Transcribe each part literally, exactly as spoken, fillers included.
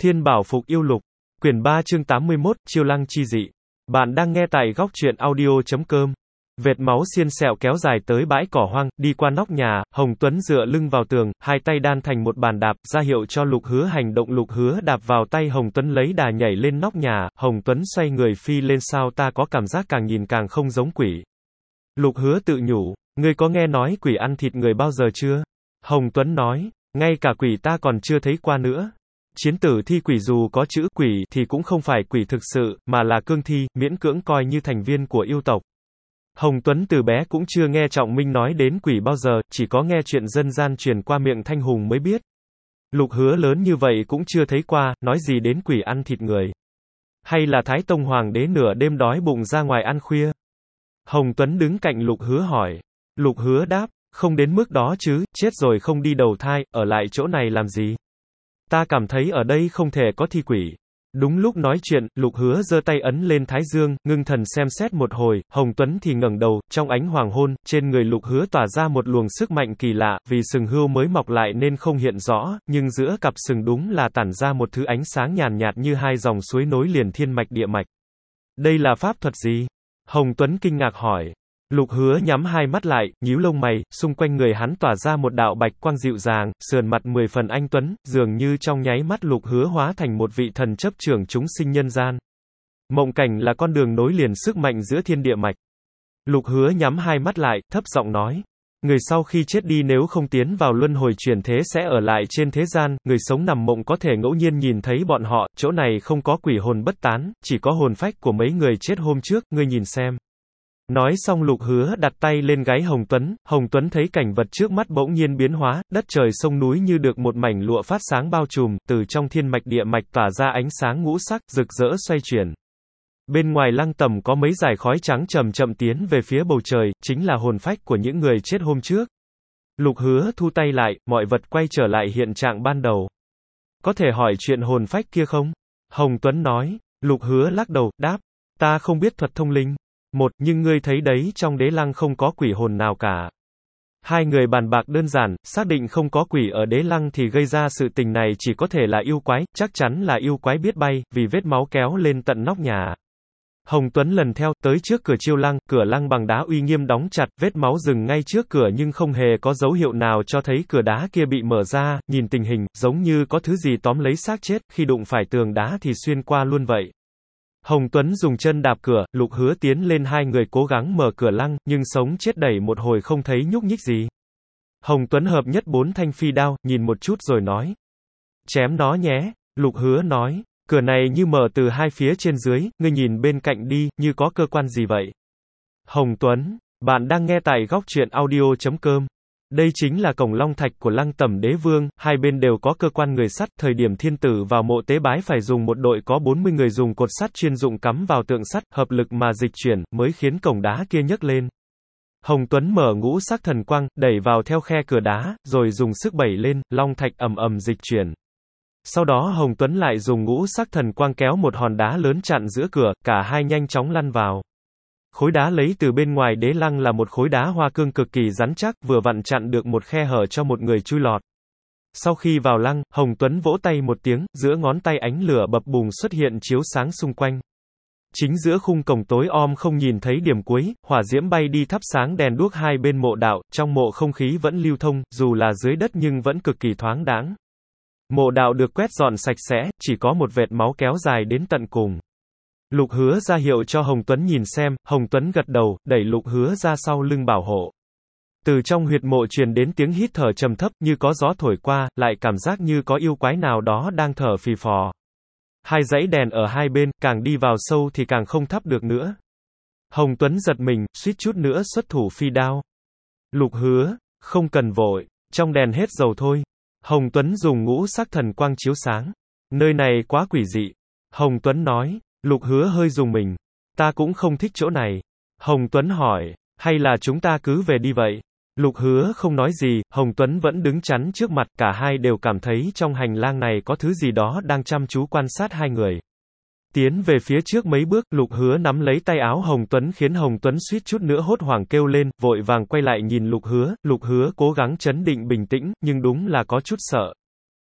Thiên Bảo Phục Yêu Lục, quyển ba chương tám mươi mốt, Chiêu Lăng chi dị. Bạn đang nghe tại góc truyện audio chấm com. Vệt máu xiên xẹo kéo dài tới bãi cỏ hoang, đi qua nóc nhà, Hồng Tuấn dựa lưng vào tường, hai tay đan thành một bàn đạp, ra hiệu cho Lục Hứa hành động. Lục Hứa đạp vào tay Hồng Tuấn lấy đà nhảy lên nóc nhà, Hồng Tuấn xoay người phi lên. Sao ta có cảm giác càng nhìn càng không giống quỷ. Lục Hứa tự nhủ, ngươi có nghe nói quỷ ăn thịt người bao giờ chưa? Hồng Tuấn nói, ngay cả quỷ ta còn chưa thấy qua nữa. Chiến tử thi quỷ dù có chữ quỷ thì cũng không phải quỷ thực sự, mà là cương thi, miễn cưỡng coi như thành viên của yêu tộc. Hồng Tuấn từ bé cũng chưa nghe Trọng Minh nói đến quỷ bao giờ, chỉ có nghe chuyện dân gian truyền qua miệng Thanh Hùng mới biết. Lục Hứa lớn như vậy cũng chưa thấy qua, nói gì đến quỷ ăn thịt người. Hay là Thái Tông Hoàng đế nửa đêm đói bụng ra ngoài ăn khuya? Hồng Tuấn đứng cạnh Lục Hứa hỏi. Lục Hứa đáp, không đến mức đó chứ, chết rồi không đi đầu thai, ở lại chỗ này làm gì? Ta cảm thấy ở đây không thể có thi quỷ. Đúng lúc nói chuyện, Lục Hứa giơ tay ấn lên thái dương, ngưng thần xem xét một hồi, Hồng Tuấn thì ngẩng đầu, trong ánh hoàng hôn, trên người Lục Hứa tỏa ra một luồng sức mạnh kỳ lạ, vì sừng hươu mới mọc lại nên không hiện rõ, nhưng giữa cặp sừng đúng là tản ra một thứ ánh sáng nhàn nhạt như hai dòng suối nối liền thiên mạch địa mạch. Đây là pháp thuật gì? Hồng Tuấn kinh ngạc hỏi. Lục Hứa nhắm hai mắt lại, nhíu lông mày, xung quanh người hắn tỏa ra một đạo bạch quang dịu dàng, sườn mặt mười phần anh tuấn, dường như trong nháy mắt Lục Hứa hóa thành một vị thần chấp trưởng chúng sinh nhân gian. Mộng cảnh là con đường nối liền sức mạnh giữa thiên địa mạch. Lục Hứa nhắm hai mắt lại, thấp giọng nói, người sau khi chết đi nếu không tiến vào luân hồi chuyển thế sẽ ở lại trên thế gian, người sống nằm mộng có thể ngẫu nhiên nhìn thấy bọn họ, chỗ này không có quỷ hồn bất tán, chỉ có hồn phách của mấy người chết hôm trước, ngươi nhìn xem. Nói xong Lục Hứa đặt tay lên gáy Hồng Tuấn, Hồng Tuấn thấy cảnh vật trước mắt bỗng nhiên biến hóa, đất trời sông núi như được một mảnh lụa phát sáng bao trùm, từ trong thiên mạch địa mạch tỏa ra ánh sáng ngũ sắc, rực rỡ xoay chuyển. Bên ngoài lăng tẩm có mấy dải khói trắng chậm chậm tiến về phía bầu trời, chính là hồn phách của những người chết hôm trước. Lục Hứa thu tay lại, mọi vật quay trở lại hiện trạng ban đầu. Có thể hỏi chuyện hồn phách kia không? Hồng Tuấn nói. Lục Hứa lắc đầu, đáp, ta không biết thuật thông linh. Một, nhưng ngươi thấy đấy, trong đế lăng không có quỷ hồn nào cả. Hai người bàn bạc đơn giản, xác định không có quỷ ở đế lăng thì gây ra sự tình này chỉ có thể là yêu quái, chắc chắn là yêu quái biết bay, vì vết máu kéo lên tận nóc nhà. Hồng Tuấn lần theo, tới trước cửa chiêu lăng, cửa lăng bằng đá uy nghiêm đóng chặt, vết máu dừng ngay trước cửa nhưng không hề có dấu hiệu nào cho thấy cửa đá kia bị mở ra, nhìn tình hình, giống như có thứ gì tóm lấy xác chết, khi đụng phải tường đá thì xuyên qua luôn vậy. Hồng Tuấn dùng chân đạp cửa, Lục Hứa tiến lên, hai người cố gắng mở cửa lăng, nhưng sống chết đẩy một hồi không thấy nhúc nhích gì. Hồng Tuấn hợp nhất bốn thanh phi đao, nhìn một chút rồi nói. Chém nó nhé, Lục Hứa nói, cửa này như mở từ hai phía trên dưới, ngươi nhìn bên cạnh đi, như có cơ quan gì vậy. Hồng Tuấn, bạn đang nghe tại góc truyện audio chấm com. Đây chính là cổng long thạch của lăng tẩm đế vương, hai bên đều có cơ quan người sắt, thời điểm thiên tử vào mộ tế bái phải dùng một đội có bốn mươi người dùng cột sắt chuyên dụng cắm vào tượng sắt, hợp lực mà dịch chuyển, mới khiến cổng đá kia nhấc lên. Hồng Tuấn mở ngũ sắc thần quang, đẩy vào theo khe cửa đá, rồi dùng sức đẩy lên, long thạch ầm ầm dịch chuyển. Sau đó Hồng Tuấn lại dùng ngũ sắc thần quang kéo một hòn đá lớn chặn giữa cửa, cả hai nhanh chóng lăn vào. Khối đá lấy từ bên ngoài đế lăng là một khối đá hoa cương cực kỳ rắn chắc, vừa vặn chặn được một khe hở cho một người chui lọt. Sau khi vào lăng, Hồng Tuấn vỗ tay một tiếng, giữa ngón tay ánh lửa bập bùng xuất hiện chiếu sáng xung quanh. Chính giữa khung cổng tối om không nhìn thấy điểm cuối, hỏa diễm bay đi thắp sáng đèn đuốc hai bên mộ đạo, trong mộ không khí vẫn lưu thông, dù là dưới đất nhưng vẫn cực kỳ thoáng đãng. Mộ đạo được quét dọn sạch sẽ, chỉ có một vệt máu kéo dài đến tận cùng. Lục Hứa ra hiệu cho Hồng Tuấn nhìn xem, Hồng Tuấn gật đầu, đẩy Lục Hứa ra sau lưng bảo hộ. Từ trong huyệt mộ truyền đến tiếng hít thở trầm thấp, như có gió thổi qua, lại cảm giác như có yêu quái nào đó đang thở phì phò. Hai dãy đèn ở hai bên, càng đi vào sâu thì càng không thắp được nữa. Hồng Tuấn giật mình, suýt chút nữa xuất thủ phi đao. Lục Hứa, không cần vội, trong đèn hết dầu thôi. Hồng Tuấn dùng ngũ sắc thần quang chiếu sáng. Nơi này quá quỷ dị. Hồng Tuấn nói. Lục Hứa hơi rùng mình. Ta cũng không thích chỗ này. Hồng Tuấn hỏi, hay là chúng ta cứ về đi vậy? Lục Hứa không nói gì, Hồng Tuấn vẫn đứng chắn trước mặt, cả hai đều cảm thấy trong hành lang này có thứ gì đó đang chăm chú quan sát hai người. Tiến về phía trước mấy bước, Lục Hứa nắm lấy tay áo Hồng Tuấn khiến Hồng Tuấn suýt chút nữa hốt hoảng kêu lên, vội vàng quay lại nhìn Lục Hứa, Lục Hứa cố gắng trấn định bình tĩnh, nhưng đúng là có chút sợ.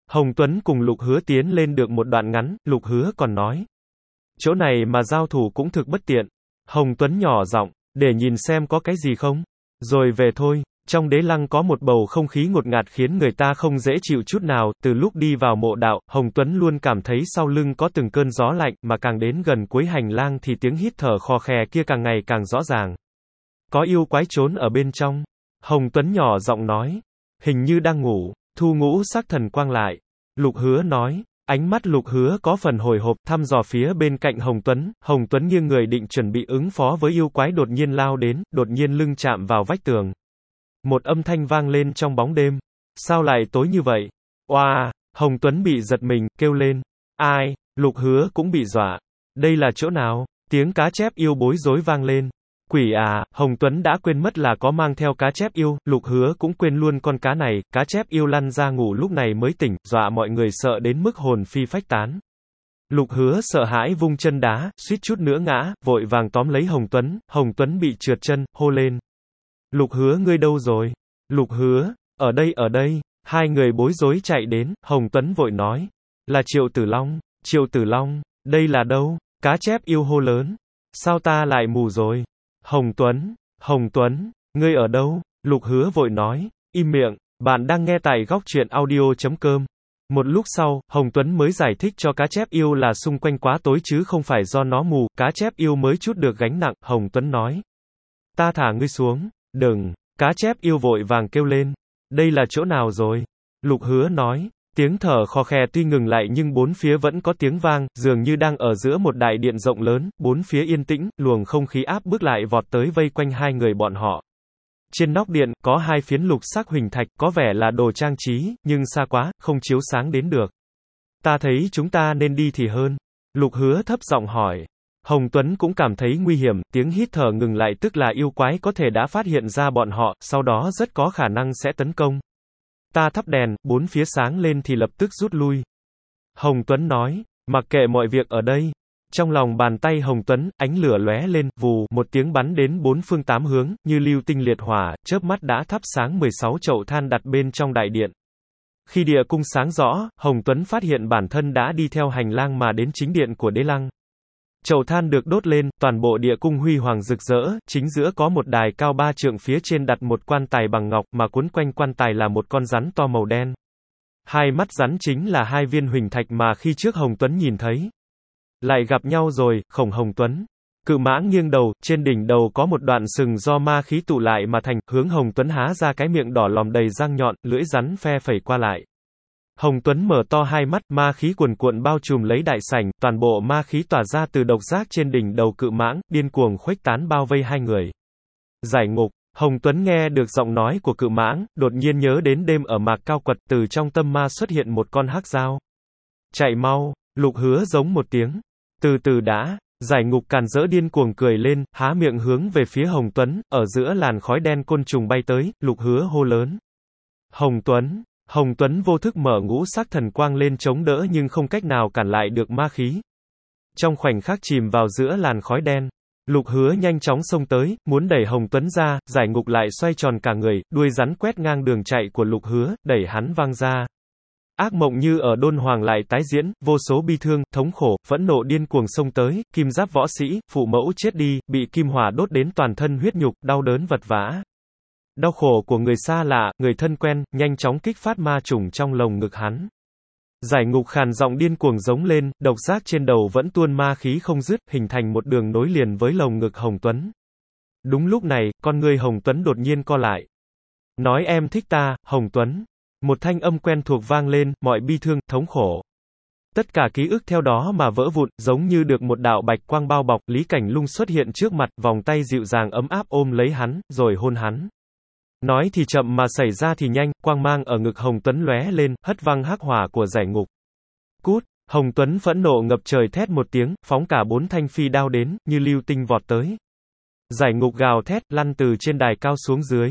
Hồng Tuấn cùng Lục Hứa tiến lên được một đoạn ngắn, Lục Hứa còn nói. Chỗ này mà giao thủ cũng thực bất tiện. Hồng Tuấn nhỏ giọng, để nhìn xem có cái gì không. Rồi về thôi. Trong đế lăng có một bầu không khí ngột ngạt khiến người ta không dễ chịu chút nào, từ lúc đi vào mộ đạo, Hồng Tuấn luôn cảm thấy sau lưng có từng cơn gió lạnh, mà càng đến gần cuối hành lang thì tiếng hít thở khò khè kia càng ngày càng rõ ràng. Có yêu quái trốn ở bên trong. Hồng Tuấn nhỏ giọng nói. Hình như đang ngủ. Thu ngũ sắc thần quang lại. Lục Hứa nói. Ánh mắt Lục Hứa có phần hồi hộp, thăm dò phía bên cạnh Hồng Tuấn. Hồng Tuấn nghiêng người định chuẩn bị ứng phó với yêu quái đột nhiên lao đến, đột nhiên lưng chạm vào vách tường. Một âm thanh vang lên trong bóng đêm. Sao lại tối như vậy? Oa, Hồng Tuấn bị giật mình, kêu lên. Ai? Lục Hứa cũng bị dọa. Đây là chỗ nào? Tiếng cá chép yêu bối rối vang lên. Quỷ à, Hồng Tuấn đã quên mất là có mang theo cá chép yêu, Lục Hứa cũng quên luôn con cá này, cá chép yêu lăn ra ngủ lúc này mới tỉnh, dọa mọi người sợ đến mức hồn phi phách tán. Lục Hứa sợ hãi vung chân đá, suýt chút nữa ngã, vội vàng tóm lấy Hồng Tuấn, Hồng Tuấn bị trượt chân, hô lên. Lục Hứa ngươi đâu rồi? Lục Hứa, ở đây ở đây, hai người bối rối chạy đến, Hồng Tuấn vội nói. Là Triệu Tử Long, Triệu Tử Long, đây là đâu? Cá chép yêu hô lớn. Sao ta lại mù rồi? Hồng Tuấn, Hồng Tuấn, ngươi ở đâu? Lục Hứa vội nói. Im miệng, bạn đang nghe tại góc truyện audio chấm com. Một lúc sau, Hồng Tuấn mới giải thích cho cá chép yêu là xung quanh quá tối chứ không phải do nó mù, cá chép yêu mới chút được gánh nặng, Hồng Tuấn nói. Ta thả ngươi xuống. Đừng, cá chép yêu vội vàng kêu lên. Đây là chỗ nào rồi? Lục Hứa nói. Tiếng thở khò khè tuy ngừng lại nhưng bốn phía vẫn có tiếng vang, dường như đang ở giữa một đại điện rộng lớn, bốn phía yên tĩnh, luồng không khí áp bức lại vọt tới vây quanh hai người bọn họ. Trên nóc điện, có hai phiến lục sắc huỳnh thạch, có vẻ là đồ trang trí, nhưng xa quá, không chiếu sáng đến được. Ta thấy chúng ta nên đi thì hơn. Lục Hứa thấp giọng hỏi. Hồng Tuấn cũng cảm thấy nguy hiểm, tiếng hít thở ngừng lại tức là yêu quái có thể đã phát hiện ra bọn họ, sau đó rất có khả năng sẽ tấn công. Ta thắp đèn, bốn phía sáng lên thì lập tức rút lui. Hồng Tuấn nói, mặc kệ mọi việc ở đây. Trong lòng bàn tay Hồng Tuấn, ánh lửa lóe lên, vù, một tiếng bắn đến bốn phương tám hướng, như lưu tinh liệt hỏa, chớp mắt đã thắp sáng mười sáu chậu than đặt bên trong đại điện. Khi địa cung sáng rõ, Hồng Tuấn phát hiện bản thân đã đi theo hành lang mà đến chính điện của đế lăng. Chậu than được đốt lên, toàn bộ địa cung huy hoàng rực rỡ, chính giữa có một đài cao ba trượng, phía trên đặt một quan tài bằng ngọc, mà cuốn quanh quan tài là một con rắn to màu đen. Hai mắt rắn chính là hai viên huỳnh thạch mà khi trước Hồng Tuấn nhìn thấy. Lại gặp nhau rồi, Khổng Hồng Tuấn. Cự mãng nghiêng đầu, trên đỉnh đầu có một đoạn sừng do ma khí tụ lại mà thành, hướng Hồng Tuấn há ra cái miệng đỏ lòm đầy răng nhọn, lưỡi rắn phe phẩy qua lại. Hồng Tuấn mở to hai mắt, ma khí cuồn cuộn bao trùm lấy đại sảnh, toàn bộ ma khí tỏa ra từ độc giác trên đỉnh đầu cự mãng, điên cuồng khuếch tán bao vây hai người. Giải ngục, Hồng Tuấn nghe được giọng nói của cự mãng, đột nhiên nhớ đến đêm ở Mạc Cao Quật, từ trong tâm ma xuất hiện một con hắc dao. Chạy mau, Lục Hứa giống một tiếng. Từ từ đã, giải ngục càn rỡ điên cuồng cười lên, há miệng hướng về phía Hồng Tuấn, ở giữa làn khói đen côn trùng bay tới, Lục Hứa hô lớn. Hồng Tuấn. Hồng Tuấn vô thức mở ngũ sắc thần quang lên chống đỡ nhưng không cách nào cản lại được ma khí. Trong khoảnh khắc chìm vào giữa làn khói đen, Lục Hứa nhanh chóng xông tới, muốn đẩy Hồng Tuấn ra, giải ngục lại xoay tròn cả người, đuôi rắn quét ngang đường chạy của Lục Hứa, đẩy hắn văng ra. Ác mộng như ở Đôn Hoàng lại tái diễn, vô số bi thương, thống khổ, phẫn nộ điên cuồng xông tới, kim giáp võ sĩ, phụ mẫu chết đi, bị kim hỏa đốt đến toàn thân huyết nhục, đau đớn vật vã. Đau khổ của người xa lạ, người thân quen, nhanh chóng kích phát ma trùng trong lồng ngực hắn. Giải ngục khàn giọng điên cuồng giống lên, độc giác trên đầu vẫn tuôn ma khí không dứt, hình thành một đường nối liền với lồng ngực Hồng Tuấn. Đúng lúc này, con ngươi Hồng Tuấn đột nhiên co lại. Nói em thích ta, Hồng Tuấn. Một thanh âm quen thuộc vang lên, mọi bi thương, thống khổ. Tất cả ký ức theo đó mà vỡ vụn, giống như được một đạo bạch quang bao bọc, Lý Cảnh Lung xuất hiện trước mặt, vòng tay dịu dàng ấm áp ôm lấy hắn, rồi hôn hắn. Nói thì chậm mà xảy ra thì nhanh, quang mang ở ngực Hồng Tuấn lóe lên, hất văng hắc hỏa của giải ngục. Cút, Hồng Tuấn phẫn nộ ngập trời thét một tiếng, phóng cả bốn thanh phi đao đến, như lưu tinh vọt tới. Giải ngục gào thét, lăn từ trên đài cao xuống dưới.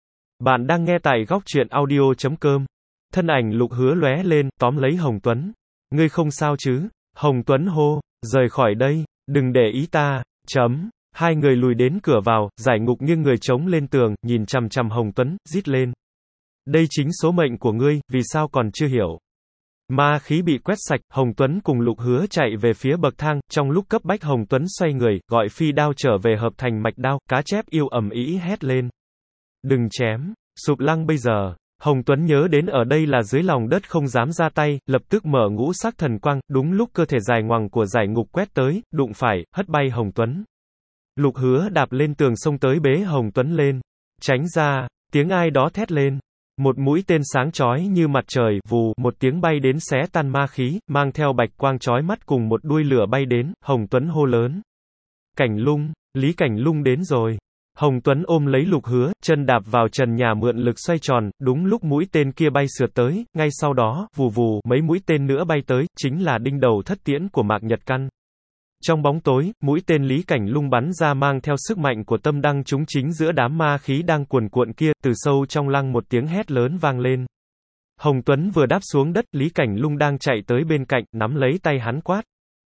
Bạn đang nghe tại góc truyện audio chấm com. Thân ảnh Lục Hứa lóe lên, tóm lấy Hồng Tuấn. Ngươi không sao chứ? Hồng Tuấn hô, rời khỏi đây, đừng để ý ta, chấm. Hai người lùi đến cửa vào, giải ngục nghiêng người chống lên tường, nhìn chằm chằm Hồng Tuấn, rít lên. Đây chính số mệnh của ngươi, vì sao còn chưa hiểu? Ma khí bị quét sạch, Hồng Tuấn cùng Lục Hứa chạy về phía bậc thang, trong lúc cấp bách Hồng Tuấn xoay người, gọi phi đao trở về hợp thành mạch đao, cá chép yêu ầm ĩ hét lên. Đừng chém, Sụp Lăng bây giờ. Hồng Tuấn nhớ đến ở đây là dưới lòng đất không dám ra tay, lập tức mở ngũ sắc thần quang, đúng lúc cơ thể dài ngoằng của giải ngục quét tới, đụng phải, hất bay Hồng Tuấn. Lục Hứa đạp lên tường xông tới bế Hồng Tuấn lên. Tránh ra, tiếng ai đó thét lên. Một mũi tên sáng chói như mặt trời, vù, một tiếng bay đến xé tan ma khí, mang theo bạch quang chói mắt cùng một đuôi lửa bay đến, Hồng Tuấn hô lớn. Cảnh Lung, Lý Cảnh Lung đến rồi. Hồng Tuấn ôm lấy Lục Hứa, chân đạp vào trần nhà mượn lực xoay tròn, đúng lúc mũi tên kia bay sượt tới, ngay sau đó, vù vù, mấy mũi tên nữa bay tới, chính là đinh đầu thất tiễn của Mạc Nhật Căn. Trong bóng tối, mũi tên Lý Cảnh Lung bắn ra mang theo sức mạnh của tâm đăng trúng chính giữa đám ma khí đang cuồn cuộn kia, từ sâu trong lăng một tiếng hét lớn vang lên. Hồng Tuấn vừa đáp xuống đất, Lý Cảnh Lung đang chạy tới bên cạnh, nắm lấy tay hắn quát.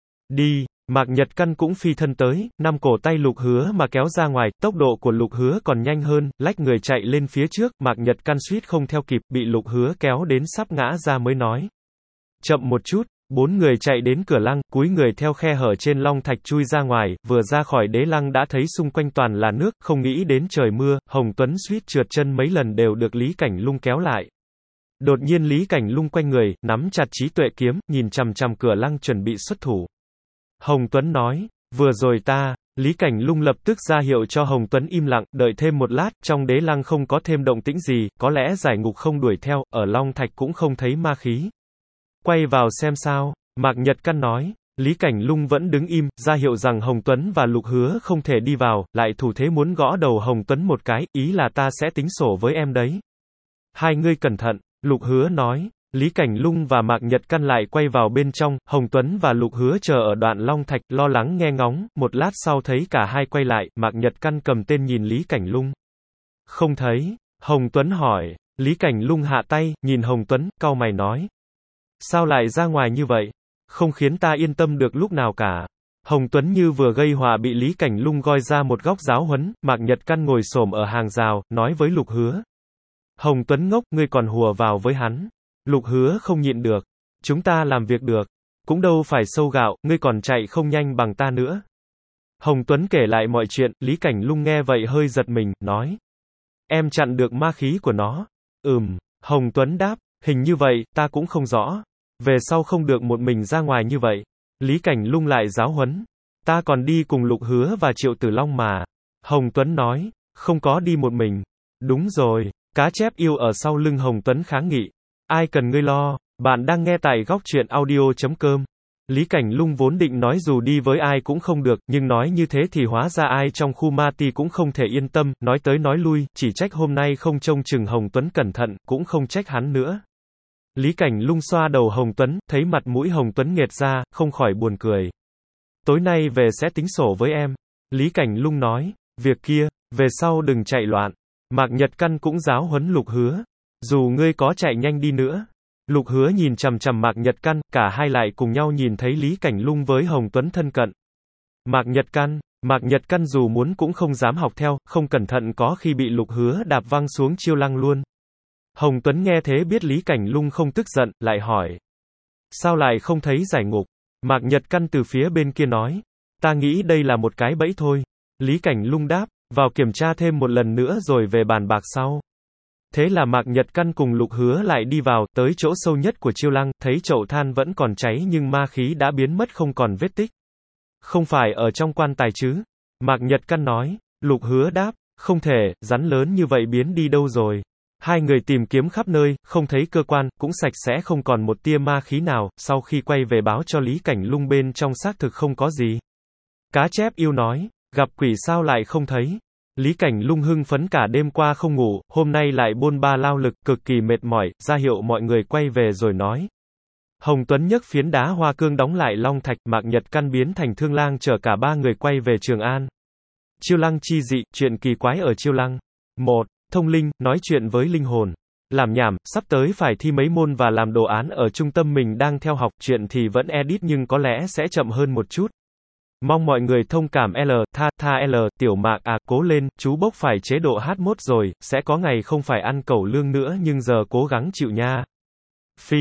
Đi, Mạc Nhật Căn cũng phi thân tới, năm cổ tay Lục Hứa mà kéo ra ngoài, tốc độ của Lục Hứa còn nhanh hơn, lách người chạy lên phía trước, Mạc Nhật Căn suýt không theo kịp, bị Lục Hứa kéo đến sắp ngã ra mới nói. Chậm một chút. Bốn người chạy đến cửa lăng, cúi người theo khe hở trên long thạch chui ra ngoài, vừa ra khỏi đế lăng đã thấy xung quanh toàn là nước, không nghĩ đến trời mưa, Hồng Tuấn suýt trượt chân mấy lần đều được Lý Cảnh Lung kéo lại. Đột nhiên Lý Cảnh Lung quanh người, nắm chặt trí tuệ kiếm, nhìn chằm chằm cửa lăng chuẩn bị xuất thủ. Hồng Tuấn nói, vừa rồi ta, Lý Cảnh Lung lập tức ra hiệu cho Hồng Tuấn im lặng, đợi thêm một lát, trong đế lăng không có thêm động tĩnh gì, có lẽ giải ngục không đuổi theo, ở long thạch cũng không thấy ma khí. Quay vào xem sao, Mạc Nhật Căn nói, Lý Cảnh Lung vẫn đứng im, ra hiệu rằng Hồng Tuấn và Lục Hứa không thể đi vào, lại thủ thế muốn gõ đầu Hồng Tuấn một cái, ý là ta sẽ tính sổ với em đấy. Hai ngươi cẩn thận, Lục Hứa nói, Lý Cảnh Lung và Mạc Nhật Căn lại quay vào bên trong, Hồng Tuấn và Lục Hứa chờ ở đoạn long thạch, lo lắng nghe ngóng, một lát sau thấy cả hai quay lại, Mạc Nhật Căn cầm tên nhìn Lý Cảnh Lung. Không thấy, Hồng Tuấn hỏi, Lý Cảnh Lung hạ tay, nhìn Hồng Tuấn, cau mày nói. Sao lại ra ngoài như vậy? Không khiến ta yên tâm được lúc nào cả. Hồng Tuấn như vừa gây họa bị Lý Cảnh Lung goi ra một góc giáo huấn, Mạc Nhật Căn ngồi xổm ở hàng rào, nói với Lục Hứa. Hồng Tuấn ngốc, ngươi còn hùa vào với hắn. Lục Hứa không nhịn được. Chúng ta làm việc được. Cũng đâu phải sâu gạo, ngươi còn chạy không nhanh bằng ta nữa. Hồng Tuấn kể lại mọi chuyện, Lý Cảnh Lung nghe vậy hơi giật mình, nói. Em chặn được ma khí của nó. Ừm, Hồng Tuấn đáp. Hình như vậy, ta cũng không rõ. Về sau không được một mình ra ngoài như vậy. Lý Cảnh Lung lại giáo huấn. Ta còn đi cùng Lục Hứa và Triệu Tử Long mà. Hồng Tuấn nói, không có đi một mình. Đúng rồi, cá chép yêu ở sau lưng Hồng Tuấn kháng nghị. Ai cần ngươi lo, bạn đang nghe tại góc truyện audio chấm com. Lý Cảnh Lung vốn định nói dù đi với ai cũng không được, nhưng nói như thế thì hóa ra ai trong khu ma ti cũng không thể yên tâm, nói tới nói lui, chỉ trách hôm nay không trông chừng Hồng Tuấn cẩn thận, cũng không trách hắn nữa. Lý Cảnh Lung xoa đầu Hồng Tuấn, thấy mặt mũi Hồng Tuấn nghệt ra, không khỏi buồn cười. Tối nay về sẽ tính sổ với em. Lý Cảnh Lung nói, việc kia, về sau đừng chạy loạn. Mạc Nhật Căn cũng giáo huấn Lục Hứa. Dù ngươi có chạy nhanh đi nữa. Lục Hứa nhìn chằm chằm Mạc Nhật Căn, cả hai lại cùng nhau nhìn thấy Lý Cảnh Lung với Hồng Tuấn thân cận. Mạc Nhật Căn, Mạc Nhật Căn dù muốn cũng không dám học theo, không cẩn thận có khi bị Lục Hứa đạp văng xuống chiêu lăng luôn. Hồng Tuấn nghe thế biết Lý Cảnh Lung không tức giận, lại hỏi. Sao lại không thấy giải ngục? Mạc Nhật Căn từ phía bên kia nói. Ta nghĩ đây là một cái bẫy thôi. Lý Cảnh Lung đáp, vào kiểm tra thêm một lần nữa rồi về bàn bạc sau. Thế là Mạc Nhật Căn cùng Lục Hứa lại đi vào, tới chỗ sâu nhất của chiêu lăng, thấy chậu than vẫn còn cháy nhưng ma khí đã biến mất không còn vết tích. Không phải ở trong quan tài chứ? Mạc Nhật Căn nói. Lục Hứa đáp, không thể, rắn lớn như vậy biến đi đâu rồi? Hai người tìm kiếm khắp nơi, không thấy cơ quan, cũng sạch sẽ không còn một tia ma khí nào, sau khi quay về báo cho Lý Cảnh Lung bên trong xác thực không có gì. Cá chép yêu nói, gặp quỷ sao lại không thấy? Lý Cảnh Lung hưng phấn cả đêm qua không ngủ, hôm nay lại bôn ba lao lực, cực kỳ mệt mỏi, ra hiệu mọi người quay về rồi nói. Hồng Tuấn nhấc phiến đá hoa cương đóng lại long thạch, Mạc Nhật Căn biến thành Thương Lang chở cả ba người quay về Trường An. Chiêu lăng chi dị, chuyện kỳ quái ở chiêu lăng. một. Thông linh, nói chuyện với linh hồn. Làm nhảm, sắp tới phải thi mấy môn và làm đồ án ở trung tâm mình đang theo học, chuyện thì vẫn edit nhưng có lẽ sẽ chậm hơn một chút. Mong mọi người thông cảm L, tha, tha L, tiểu Mạc à, cố lên, chú bốc phải chế độ hát mốt rồi, sẽ có ngày không phải ăn cẩu lương nữa nhưng giờ cố gắng chịu nha. Phi,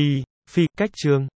Phi, cách chương.